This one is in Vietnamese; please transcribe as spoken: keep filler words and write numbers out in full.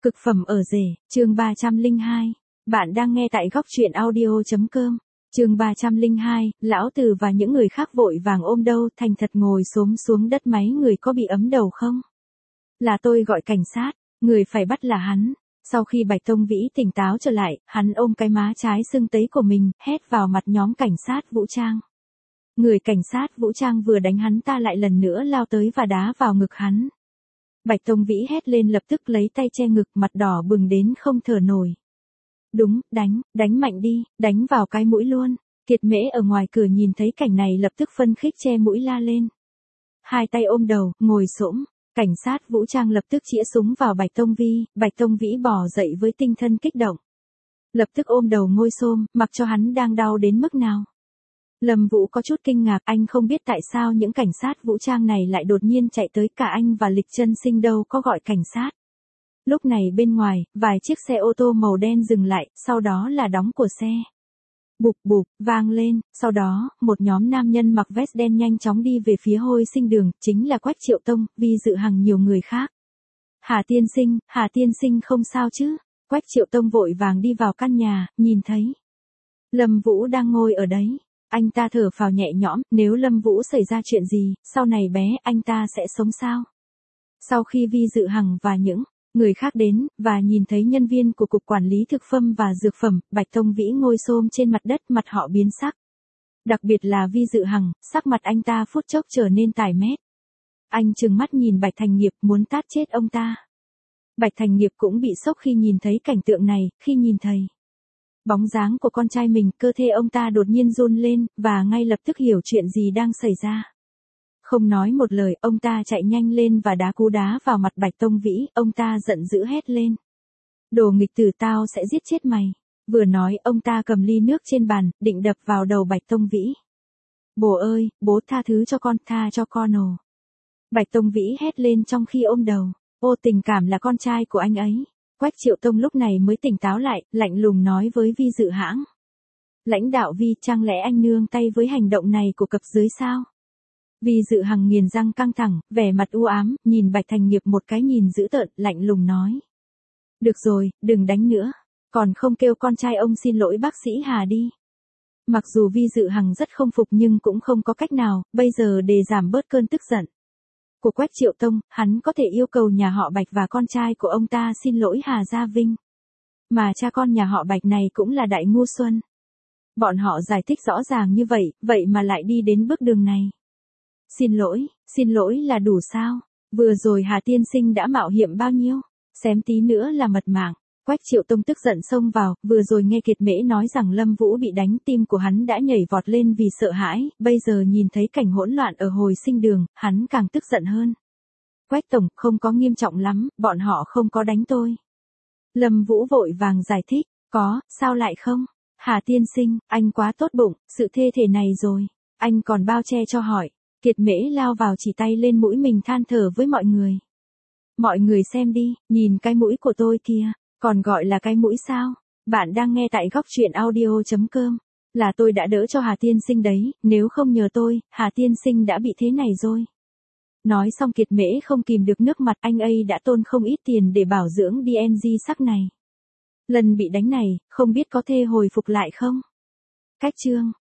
Cực phẩm ở rể, chương ba trăm lẻ hai. Bạn đang nghe tại góc truyện audio.com. Chương ba trăm lẻ hai, lão tử và những người khác vội vàng ôm đâu, thành thật ngồi xổm xuống đất máy người có bị ấm đầu không? Là tôi gọi cảnh sát, người phải bắt là hắn. Sau khi Bạch Tông Vĩ tỉnh táo trở lại, hắn ôm cái má trái sưng tấy của mình, hét vào mặt nhóm cảnh sát vũ trang. Người cảnh sát vũ trang vừa đánh hắn ta lại lần nữa lao tới và đá vào ngực hắn. Bạch Tông Vĩ hét lên lập tức lấy tay che ngực, mặt đỏ bừng đến không thở nổi. Đúng, đánh, đánh mạnh đi, đánh vào cái mũi luôn. Kiệt Mễ ở ngoài cửa nhìn thấy cảnh này lập tức phân khích che mũi la lên. Hai tay ôm đầu, ngồi xổm, cảnh sát vũ trang lập tức chĩa súng vào Bạch Tông Vi, Bạch Tông Vĩ bò dậy với tinh thần kích động. Lập tức ôm đầu ngồi xổm, mặc cho hắn đang đau đến mức nào. Lâm Vũ có chút kinh ngạc, anh không biết tại sao những cảnh sát vũ trang này lại đột nhiên chạy tới, cả anh và Lịch Chân Sinh đâu có gọi cảnh sát. Lúc này bên ngoài, vài chiếc xe ô tô màu đen dừng lại, sau đó là đóng của xe. Bụp bụp, vang lên, sau đó, một nhóm nam nhân mặc vest đen nhanh chóng đi về phía Hồi Sinh đường, chính là Quách Triệu Tông, Vi Dự Hằng nhiều người khác. Hà tiên sinh, Hà tiên sinh không sao chứ? Quách Triệu Tông vội vàng đi vào căn nhà, nhìn thấy Lâm Vũ đang ngồi ở đấy. Anh ta thở phào nhẹ nhõm, nếu Lâm Vũ xảy ra chuyện gì, sau này bé anh ta sẽ sống sao? Sau khi Vi Dự Hằng và những người khác đến, và nhìn thấy nhân viên của Cục Quản lý Thực phẩm và Dược phẩm, Bạch Tông Vĩ ngồi xổm trên mặt đất, mặt họ biến sắc. Đặc biệt là Vi Dự Hằng, sắc mặt anh ta phút chốc trở nên tái mét. Anh trừng mắt nhìn Bạch Thành Nghiệp muốn tát chết ông ta. Bạch Thành Nghiệp cũng bị sốc khi nhìn thấy cảnh tượng này, khi nhìn thấy bóng dáng của con trai mình, cơ thể ông ta đột nhiên run lên, và ngay lập tức hiểu chuyện gì đang xảy ra. Không nói một lời, ông ta chạy nhanh lên và đá cú đá vào mặt Bạch Tông Vĩ, ông ta giận dữ hét lên. Đồ nghịch tử, tao sẽ giết chết mày. Vừa nói, ông ta cầm ly nước trên bàn, định đập vào đầu Bạch Tông Vĩ. Bố ơi, bố tha thứ cho con, tha cho con ồ. Bạch Tông Vĩ hét lên trong khi ôm đầu. Ô, tình cảm là con trai của anh ấy. Quách Triệu Tông lúc này mới tỉnh táo lại, lạnh lùng nói với Vi Dự Hãng. Lãnh đạo Vi, chẳng lẽ anh nương tay với hành động này của cấp dưới sao? Vi Dự Hằng nghiền răng căng thẳng, vẻ mặt u ám, nhìn Bạch Thành Nghiệp một cái nhìn dữ tợn, lạnh lùng nói. Được rồi, đừng đánh nữa, còn không kêu con trai ông xin lỗi bác sĩ Hà đi. Mặc dù Vi Dự Hằng rất không phục nhưng cũng không có cách nào, bây giờ để giảm bớt cơn tức giận của Quách Triệu Tông, hắn có thể yêu cầu nhà họ Bạch và con trai của ông ta xin lỗi Hà Gia Vinh. Mà cha con nhà họ Bạch này cũng là đại ngu xuân. Bọn họ giải thích rõ ràng như vậy, vậy mà lại đi đến bước đường này. Xin lỗi, xin lỗi là đủ sao? Vừa rồi Hà tiên sinh đã mạo hiểm bao nhiêu? Xém tí nữa là mật mạng. Quách Triệu Tông tức giận xông vào, vừa rồi nghe Kiệt Mễ nói rằng Lâm Vũ bị đánh, tim của hắn đã nhảy vọt lên vì sợ hãi, bây giờ nhìn thấy cảnh hỗn loạn ở Hồi Sinh đường, hắn càng tức giận hơn. Quách tổng, không có nghiêm trọng lắm, bọn họ không có đánh tôi. Lâm Vũ vội vàng giải thích, có, sao lại không? Hà tiên sinh, anh quá tốt bụng, sự thê thể này rồi, anh còn bao che cho hỏi. Kiệt Mễ lao vào chỉ tay lên mũi mình than thở với mọi người. Mọi người xem đi, nhìn cái mũi của tôi kìa, còn gọi là cái mũi sao? Bạn đang nghe tại góc truyện audio.com. Là tôi đã đỡ cho Hà tiên sinh đấy, nếu không nhờ tôi, Hà tiên sinh đã bị thế này rồi. Nói xong Kiệt Mễ không kìm được nước mặt, anh ấy đã tốn không ít tiền để bảo dưỡng đê en giê sắc này. Lần bị đánh này, không biết có thể hồi phục lại không? Cách chương